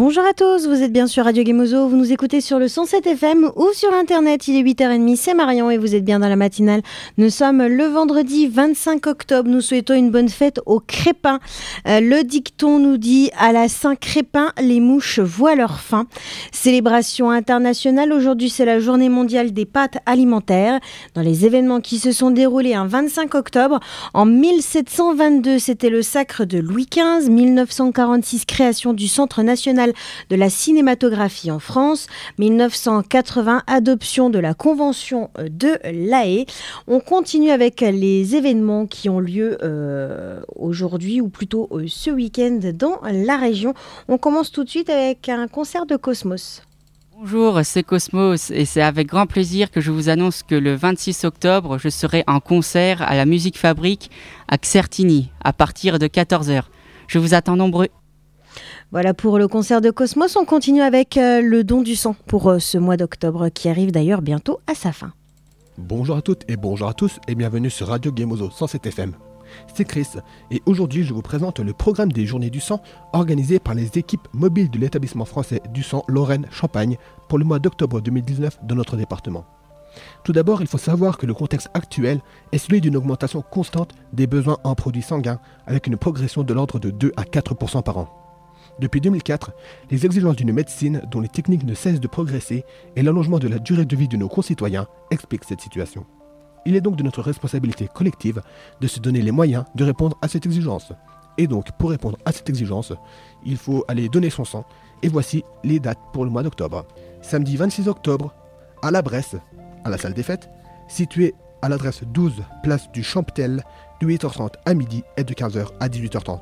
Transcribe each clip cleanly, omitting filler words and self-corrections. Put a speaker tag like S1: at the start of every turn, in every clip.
S1: Bonjour à tous, vous êtes bien sur Radio Gemozo, vous nous écoutez sur le 107 FM ou sur internet, il est 8h30, c'est Marion et vous êtes bien dans la matinale. Nous sommes le vendredi 25 octobre, nous souhaitons une bonne fête aux crépins. Le dicton nous dit « À la Saint-Crépin, les mouches voient leur faim ». Célébration internationale, aujourd'hui c'est la journée mondiale des pâtes alimentaires. Dans les événements qui se sont déroulés un 25 octobre, en 1722 c'était le sacre de Louis XV, 1946 création du Centre national de la cinématographie en France, 1980 adoption de la Convention de La Haye. On continue avec les événements qui ont lieu aujourd'hui ou plutôt ce week-end dans la région. On commence tout de suite avec un concert de Cosmos.
S2: Bonjour, c'est Cosmos et c'est avec grand plaisir que je vous annonce que le 26 octobre, je serai en concert à la Musique Fabrique à Certigny à partir de 14h. Je vous attends nombreux.
S1: Voilà pour le concert de Cosmos. On continue avec le don du sang pour ce mois d'octobre qui arrive d'ailleurs bientôt à sa fin.
S3: Bonjour à toutes et bonjour à tous et bienvenue sur Radio Gemozo 107 FM. C'est Chris et aujourd'hui je vous présente le programme des Journées du sang organisé par les équipes mobiles de l'établissement français du sang Lorraine-Champagne pour le mois d'octobre 2019 dans notre département. Tout d'abord, il faut savoir que le contexte actuel est celui d'une augmentation constante des besoins en produits sanguins avec une progression de l'ordre de 2 à 4% par an. Depuis 2004, les exigences d'une médecine dont les techniques ne cessent de progresser et l'allongement de la durée de vie de nos concitoyens expliquent cette situation. Il est donc de notre responsabilité collective de se donner les moyens de répondre à cette exigence. Et donc, pour répondre à cette exigence, il faut aller donner son sang. Et voici les dates pour le mois d'octobre. Samedi 26 octobre, à la Bresse, à la salle des fêtes, située à l'adresse 12 place du Champtel, de 8h30 à midi et de 15h à 18h30.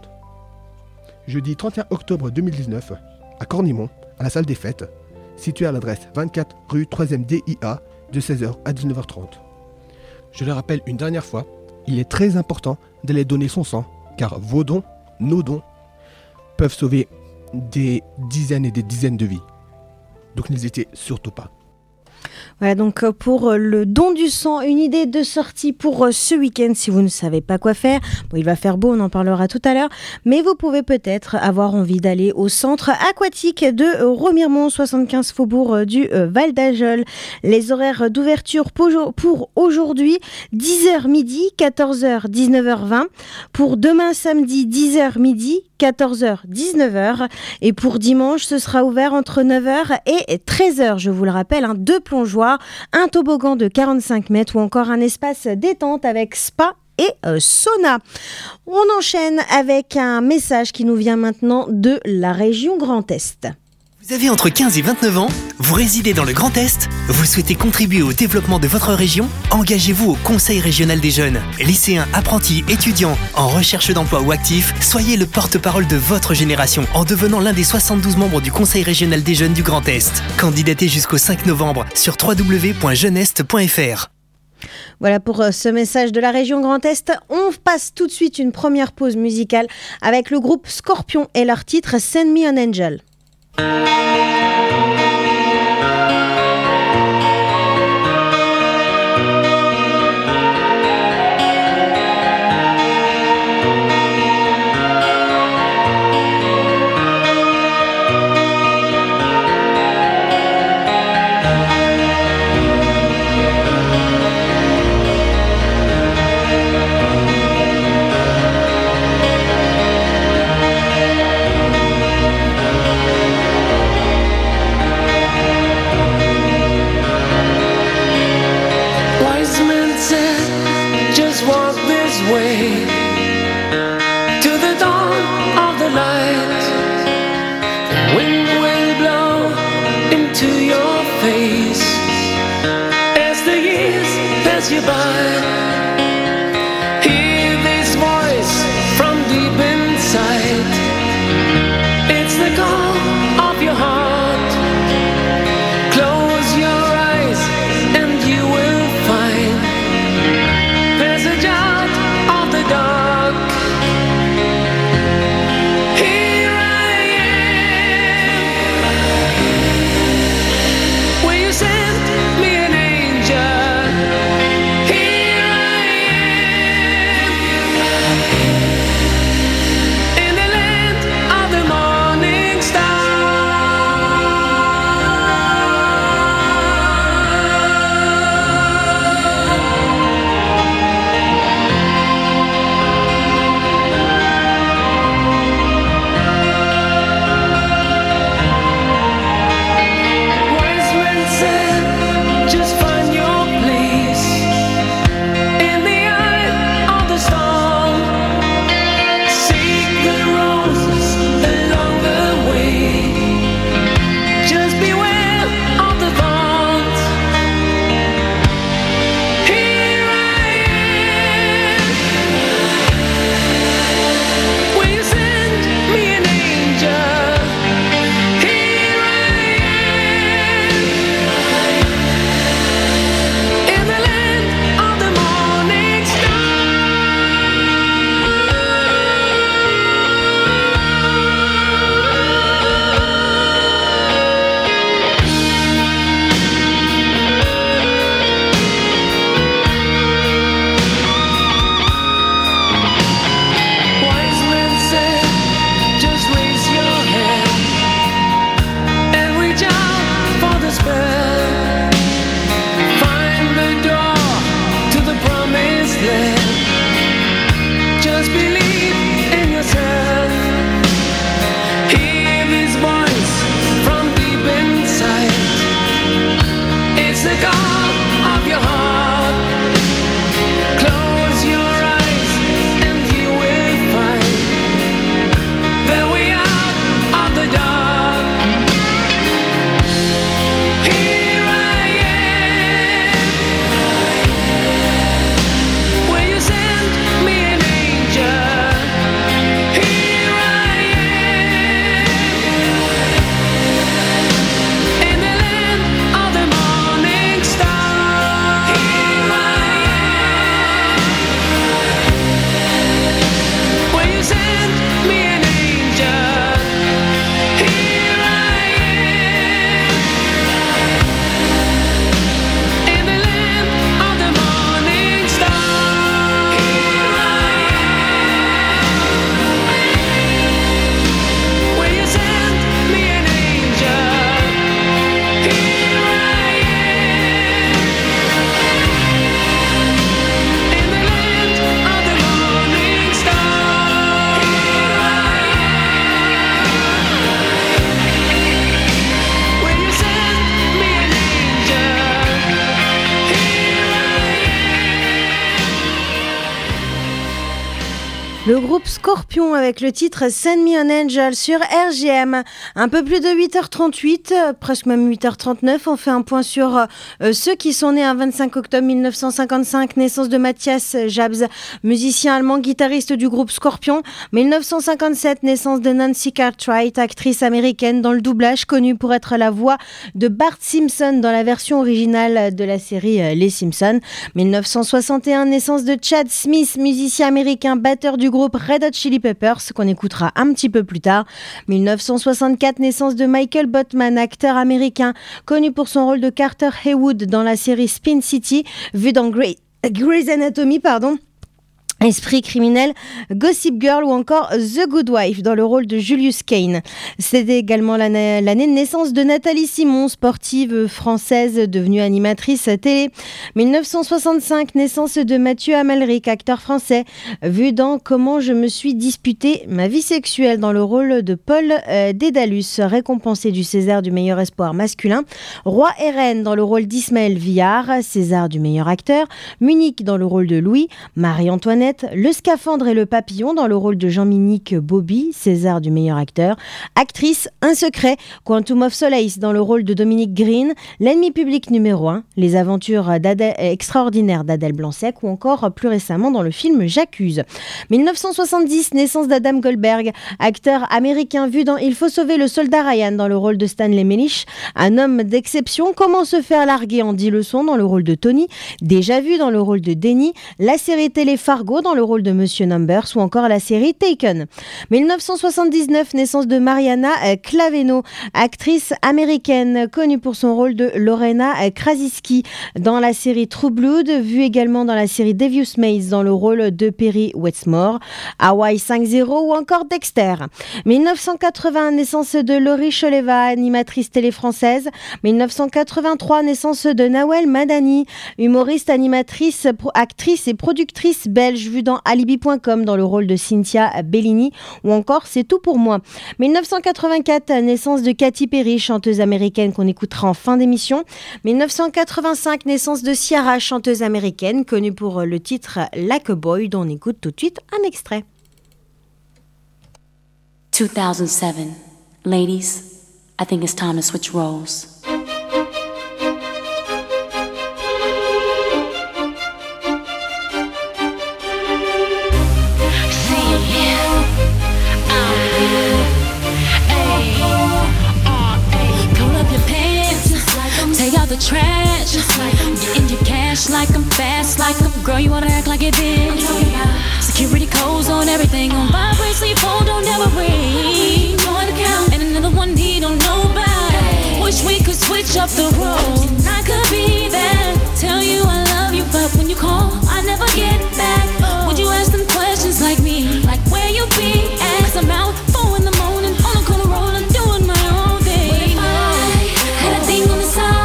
S3: Jeudi 31 octobre 2019, à Cornimont, à la salle des fêtes, située à l'adresse 24 rue 3e DIA, de 16h à 19h30. Je le rappelle une dernière fois, il est très important d'aller donner son sang, car vos dons, nos dons, peuvent sauver des dizaines et des dizaines de vies. Donc n'hésitez surtout pas.
S1: Voilà donc pour le don du sang, une idée de sortie pour ce week-end si vous ne savez pas quoi faire. Bon, il va faire beau, on en parlera tout à l'heure, mais vous pouvez peut-être avoir envie d'aller au centre aquatique de Remiremont, 75 faubourg du Val d'Ajol. Les horaires d'ouverture pour aujourd'hui, 10h midi, 14h, 19h20. Pour demain samedi, 10h midi, 14h, 19h. Et pour dimanche, ce sera ouvert entre 9h et 13h. Je vous le rappelle, 2 plongeoires, un toboggan de 45 mètres ou encore un espace détente avec spa et sauna. On enchaîne avec un message qui nous vient maintenant de la région Grand Est.
S4: Vous avez entre 15 et 29 ans, vous résidez dans le Grand Est, vous souhaitez contribuer au développement de votre région, engagez-vous au Conseil régional des jeunes. Lycéens, apprentis, étudiants, en recherche d'emploi ou actifs, soyez le porte-parole de votre génération en devenant l'un des 72 membres du Conseil régional des jeunes du Grand Est. Candidatez jusqu'au 5 novembre sur www.jeunest.fr.
S1: Voilà pour ce message de la région Grand Est. On passe tout de suite une première pause musicale avec le groupe Scorpion et leur titre Send Me an Angel.
S5: Way to the dawn of the light. The wind will blow into your face as the years pass you by. Hear this voice from deep inside. It's the call of your heart. Close your eyes and you will find passage out of the dark. Here I am. Will you send me an angel? Here
S1: Le groupe Scorpion avec le titre Send Me an Angel sur RGM. Un peu plus de 8h38, presque même 8h39. On fait un point sur ceux qui sont nés un 25 octobre 1955. Naissance de Matthias Jabs, musicien allemand, guitariste du groupe Scorpion. 1957, naissance de Nancy Cartwright, actrice américaine dans le doublage, connue pour être la voix de Bart Simpson dans la version originale de la série Les Simpsons. 1961, naissance de Chad Smith, musicien américain, batteur du groupe Red Hot Chili Peppers, qu'on écoutera un petit peu plus tard. 1964, naissance de Michael Botman, acteur américain, connu pour son rôle de Carter Haywood dans la série Spin City, vu dans Grey's Anatomy, Esprit criminel, Gossip Girl ou encore The Good Wife dans le rôle de Julius Kane. C'était également l'année de naissance de Nathalie Simon, sportive française devenue animatrice télé. 1965, naissance de Mathieu Amalric, acteur français, vu dans Comment je me suis disputé ma vie sexuelle dans le rôle de Paul Dédalus, récompensé du César du meilleur espoir masculin. Roi et Reine dans le rôle d'Ismaël Villard, César du meilleur acteur. Munich dans le rôle de Louis. Marie-Antoinette, Le Scaphandre et le Papillon dans le rôle de Jean-Minique Bobby, César du meilleur acteur. Actrice, Un secret, Quantum of Solace dans le rôle de Dominique Green. L'ennemi public numéro 1, Les aventures extraordinaires d'Adèle Blanc-Sec ou encore plus récemment dans le film J'accuse. 1970, naissance d'Adam Goldberg, acteur américain vu dans Il faut sauver le soldat Ryan dans le rôle de Stanley Mellish. Un homme d'exception, Comment se faire larguer en 10 leçons dans le rôle de Tony. Déjà vu dans le rôle de Denny. La série télé Fargo dans le rôle de Monsieur Numbers ou encore la série Taken. 1979, naissance de Mariana Claveno, actrice américaine connue pour son rôle de Lorena Krasinski dans la série True Blood, vue également dans la série Devious Maze dans le rôle de Perry Wetmore, Hawaii 5-0 ou encore Dexter. 1980, naissance de Laurie Choleva, animatrice télé française. 1983, naissance de Nawel Madani, humoriste, animatrice, actrice et productrice belge, vue dans Alibi.com dans le rôle de Cynthia Bellini ou encore C'est tout pour moi. 1984, naissance de Katy Perry, chanteuse américaine qu'on écoutera en fin d'émission. 1985, naissance de Ciara, chanteuse américaine connue pour le titre Like a Boy dont on écoute tout de suite un extrait.
S6: 2007. Ladies, I think it's time to switch roles.
S7: The trash, get in your cash like I'm fast, like I'm girl, you wanna act like it did. Security codes on everything, on vibrate, sleep, phone, don't ever ring. Join the count, and another one he don't know about. Wish we could switch up the roles. I could be there, tell you I love you, but when you call, I never get back. Would you ask them questions like me, like where you be at? 'Cause I'm out 4 in the morning, on the corner rolling, doing my own thing. What if I had a thing on the side?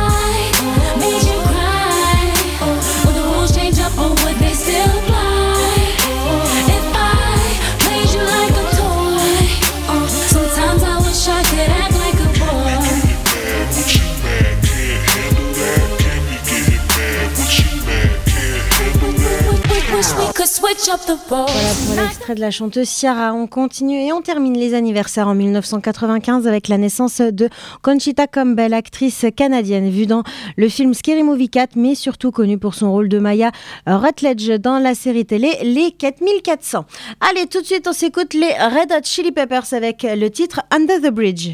S7: Or would they still apply? If I played you like a toy, sometimes I wish I could act like a boy. What you mad, can't handle that? Can we get it mad? What you mad, can't handle that? Wish we could switch up the roles.
S1: Voilà pour l'extrait de la chanteuse Ciara. On continue et on termine les anniversaires en 1995 avec la naissance de Conchita Campbell, actrice canadienne vue dans le film Scary Movie 4, mais surtout connue pour son rôle de Maya Rutledge dans la série télé Les 4400. Allez, tout de suite on s'écoute les Red Hot Chili Peppers avec le titre Under the Bridge.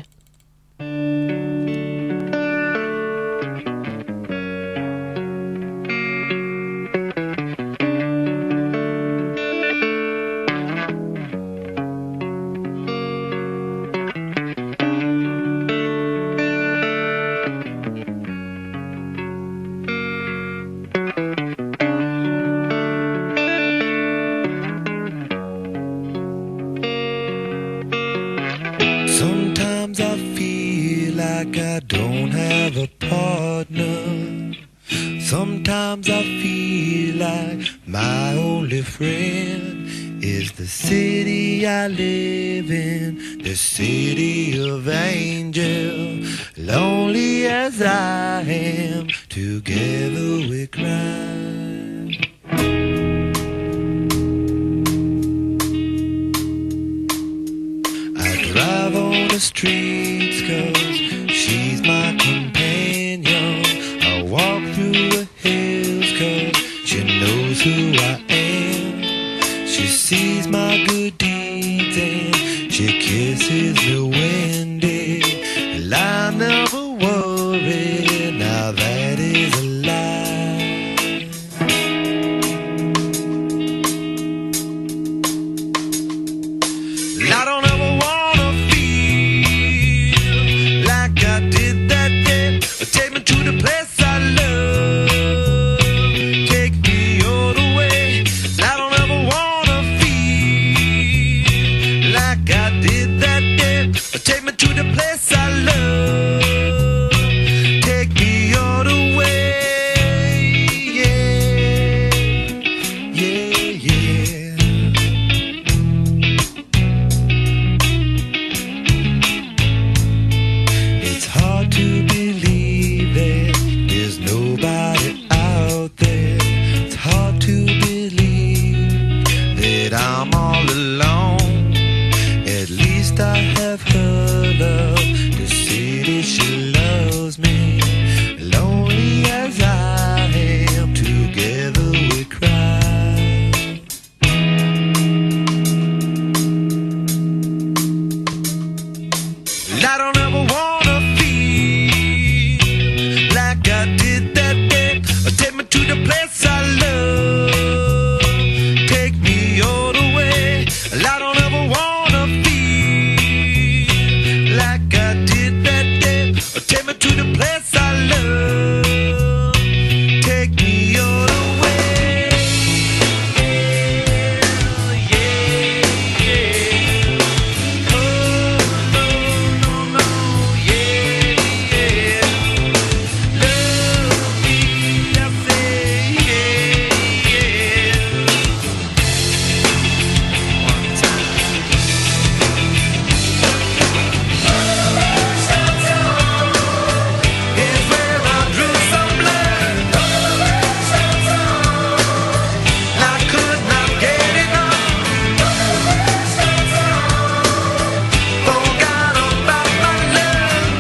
S8: I don't have a partner. Sometimes I feel like my only friend is the city I live in, the city of angels. Lonely as I am, together we cry. the streets 'cause she's my companion. I walk through the hills 'cause she knows who I am. She sees my good deeds and she kisses me when and I never worry. Now that is a lie. I don't ever wanna feel like I did that day. Take me to the place I love. Take me all the way. I don't ever wanna feel like I did that day. Take me to the place I love. Take me all the way. Yeah, yeah, yeah. It's hard to believe that there's nobody out there. It's hard to believe that I'm all alone. At least I have her love to see that she loves me. Lonely as I am, together we cry. I don't ever wanna feel like I did that day. Take me to the place I love. Take me all the way. I don't ever wanna feel like I did that day. Take me to the place I love. Take me all the way. Yeah, yeah. Oh, no, no, no. Yeah, yeah. Love me, I say, yeah, yeah. One time. Is where I drew some blood. I could not get enough. Forgot about my love.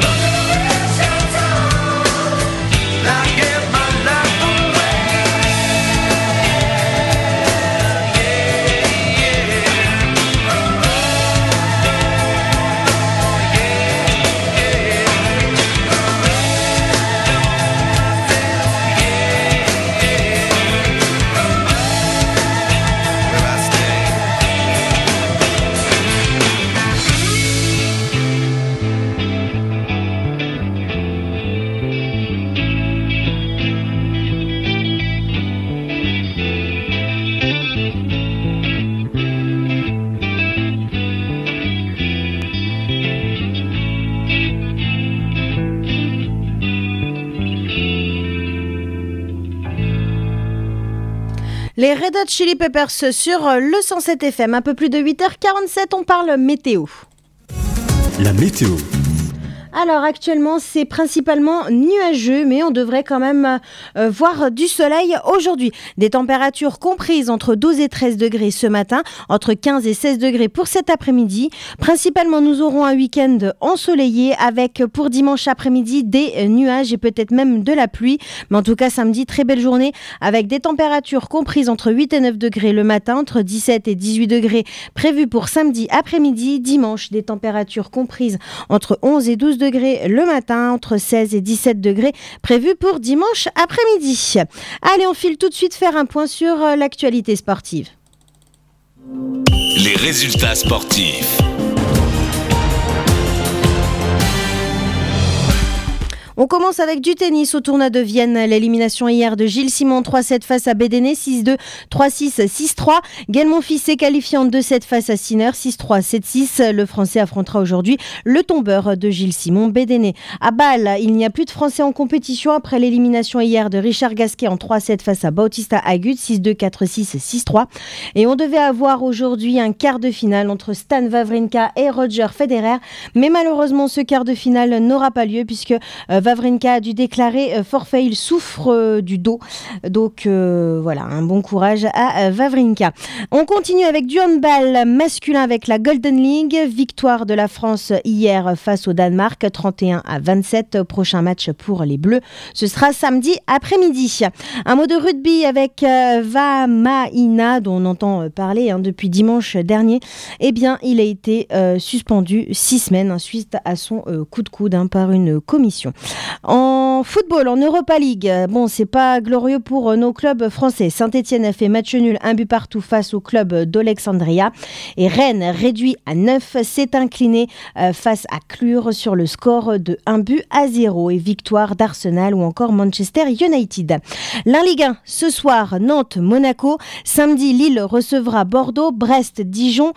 S8: I gave my life away. Will I stay?
S1: Les Red Hot Chili Peppers sur le 107 FM. Un peu plus de 8h47, on parle météo.
S9: La météo.
S1: Alors actuellement c'est principalement nuageux mais on devrait quand même voir du soleil aujourd'hui. Des températures comprises entre 12 et 13 degrés ce matin, entre 15 et 16 degrés pour cet après-midi. Principalement nous aurons un week-end ensoleillé avec pour dimanche après-midi des nuages et peut-être même de la pluie. Mais en tout cas samedi très belle journée avec des températures comprises entre 8 et 9 degrés le matin, entre 17 et 18 degrés prévus pour samedi après-midi. Dimanche des températures comprises entre 11 et 12 degrés le matin, entre 16 et 17 degrés prévus pour dimanche après-midi. Allez, on file tout de suite faire un point sur l'actualité sportive.
S10: Les résultats sportifs.
S1: On commence avec du tennis au tournoi de Vienne. L'élimination hier de Gilles Simon 3-7 face à Bédéné, 6-2, 3-6, 6-3. Gaël Monfils s'est qualifié en 2-7 face à Sinner, 6-3, 7-6. Le Français affrontera aujourd'hui le tombeur de Gilles Simon, Bédéné. À Bâle, il n'y a plus de Français en compétition après l'élimination hier de Richard Gasquet en 3-7 face à Bautista Agut, 6-2, 4-6, 6-3. Et on devait avoir aujourd'hui un quart de finale entre Stan Wawrinka et Roger Federer. Mais malheureusement, ce quart de finale n'aura pas lieu puisque Wawrinka a dû déclarer forfait, il souffre du dos. Donc voilà, un bon courage à Wawrinka. On continue avec du handball masculin avec la Golden League. Victoire de la France hier face au Danemark, 31-27. Prochain match pour les Bleus, ce sera samedi après-midi. Un mot de rugby avec Vamaina, dont on entend parler depuis dimanche dernier. Eh bien, il a été suspendu 6 semaines suite à son coup de coude par une commission. En football, en Europa League, bon, c'est pas glorieux pour nos clubs français. Saint-Etienne a fait match nul, 1 but partout face au club d'Alexandria. Et Rennes, réduit à 9, s'est incliné face à Clure sur le score de 1-0. Et victoire d'Arsenal ou encore Manchester United. La Ligue 1, ce soir, Nantes, Monaco. Samedi, Lille recevra Bordeaux, Brest, Dijon.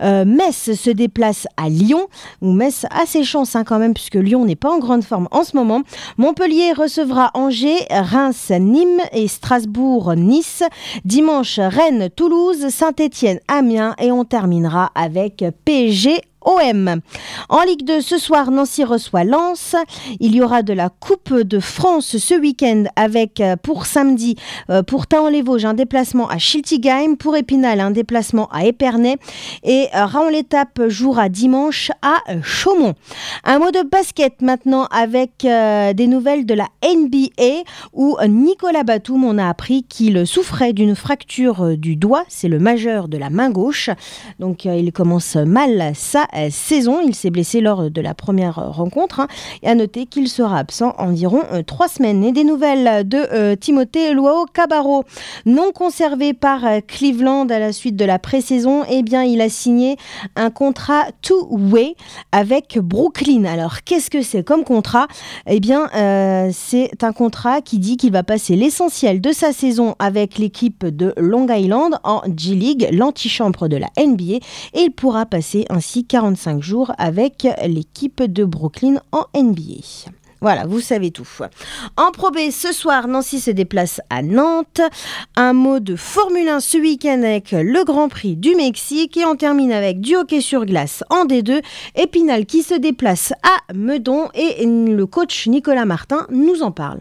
S1: Metz se déplace à Lyon. Où Metz a ses chances quand même, puisque Lyon n'est pas en grande forme en ce moment. Montpellier recevra Angers, Reims, Nîmes et Strasbourg, Nice. Dimanche, Rennes, Toulouse, Saint-Etienne, Amiens et on terminera avec PSG. OM. En Ligue 2, ce soir, Nancy reçoit Lens. Il y aura de la Coupe de France ce week-end avec, pour samedi, pour Thaon-les-Vosges, un déplacement à Schiltigheim. Pour Épinal, un déplacement à Épernay. Et Raon-l'Étape jouera dimanche à Chaumont. Un mot de basket maintenant avec des nouvelles de la NBA où Nicolas Batum, on a appris qu'il souffrait d'une fracture du doigt. C'est le majeur de la main gauche. Donc, il commence mal sa saison. Il s'est blessé lors de la première rencontre et à noter qu'il sera absent environ 3 semaines. Et des nouvelles de Timothée Luwawu-Cabarrot, non conservé par Cleveland à la suite de la pré-saison. Eh bien, il a signé un contrat two-way avec Brooklyn. Alors, qu'est-ce que c'est comme contrat ? Eh bien, c'est un contrat qui dit qu'il va passer l'essentiel de sa saison avec l'équipe de Long Island en G-League, l'antichambre de la NBA, et il pourra passer ainsi 45 jours avec l'équipe de Brooklyn en NBA. Voilà, vous savez tout. En Pro B, ce soir, Nancy se déplace à Nantes. Un mot de Formule 1 ce week-end avec le Grand Prix du Mexique. Et on termine avec du hockey sur glace en D2. Épinal qui se déplace à Meudon. Et le coach Nicolas Martin nous en parle.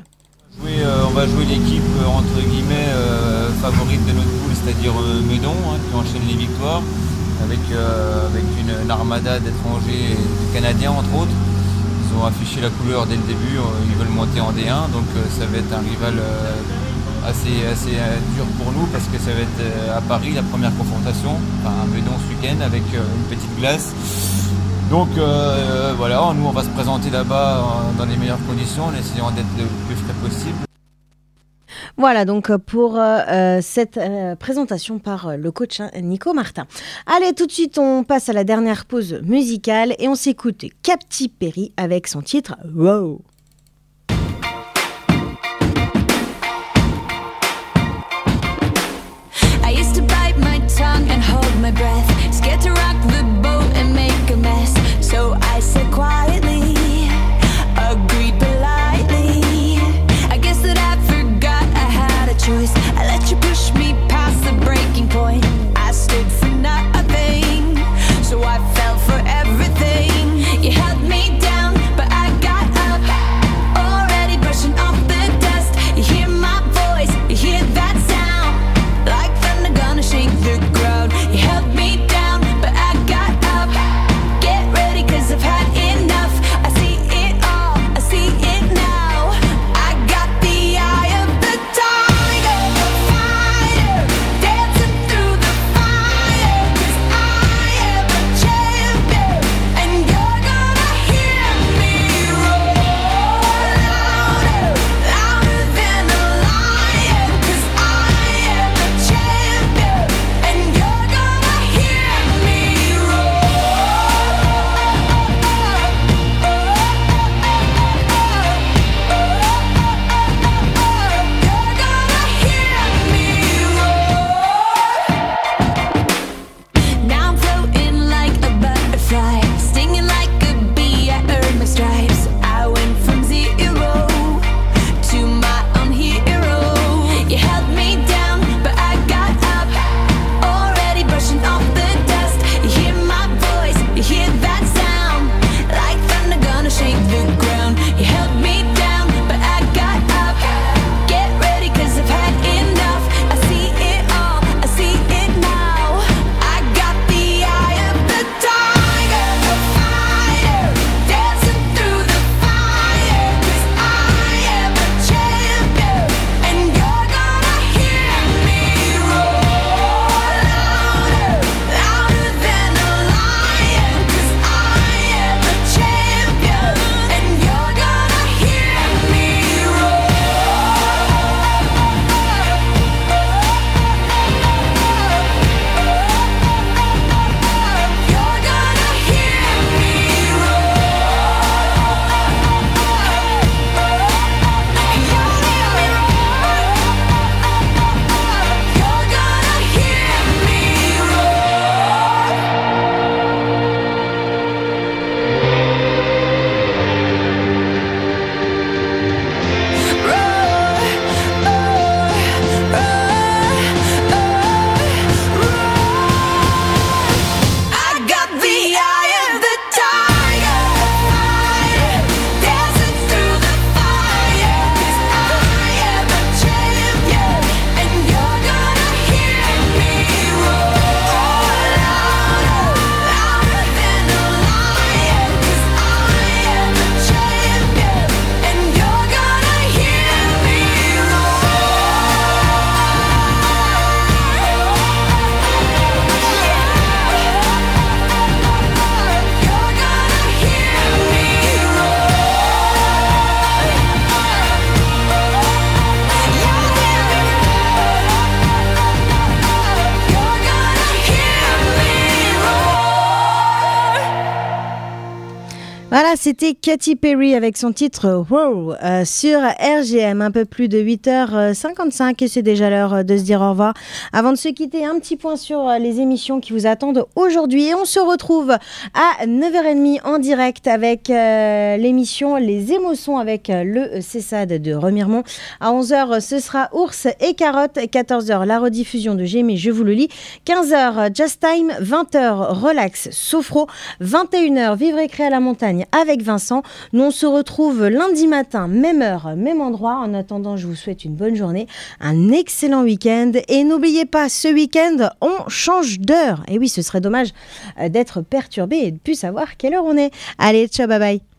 S11: On va jouer l'équipe, entre guillemets, favorite de notre poule, c'est-à-dire Meudon, qui enchaîne les victoires. Avec une armada d'étrangers et de Canadiens entre autres. Ils ont affiché la couleur dès le début, ils veulent monter en D1, donc ça va être un rival assez dur pour nous parce que ça va être à Paris la première confrontation, à Meudon ce week-end avec une petite glace. Donc voilà, nous on va se présenter là-bas dans les meilleures conditions en essayant d'être le plus frais possible.
S1: Voilà donc pour cette présentation par le coach Nico Martin. Allez, tout de suite on passe à la dernière pause musicale et on s'écoute Katy Perry avec son titre Wow.
S7: I used to bite my tongue and hold my breath, scared to rock the boat and make a mess. So I said quietly, agreed politely. I guess that I forgot I had a choice. I let you push me past the breaking point. I stood for nothing, so I fell for everything. You held me down, but I got up.
S1: Voilà, c'était Katy Perry avec son titre Wow sur RGM, un peu plus de 8h55 et c'est déjà l'heure de se dire au revoir. Avant de se quitter, un petit point sur les émissions qui vous attendent aujourd'hui et on se retrouve à 9h30 en direct avec l'émission Les Émotions avec le CESAD de Remiremont. À 11h, ce sera Ours et Carotte. 14h, la rediffusion de J'aime et je vous le lis. 15h, Just Time. 20h, Relax, Sophro. 21h, Vivre et créer à la montagne avec Vincent. Nous on se retrouve lundi matin, même heure, même endroit. En attendant, je vous souhaite une bonne journée, un excellent week-end et n'oubliez pas, ce week-end, on change d'heure. Et oui, ce serait dommage d'être perturbé et de ne plus savoir quelle heure on est. Allez, ciao, bye bye.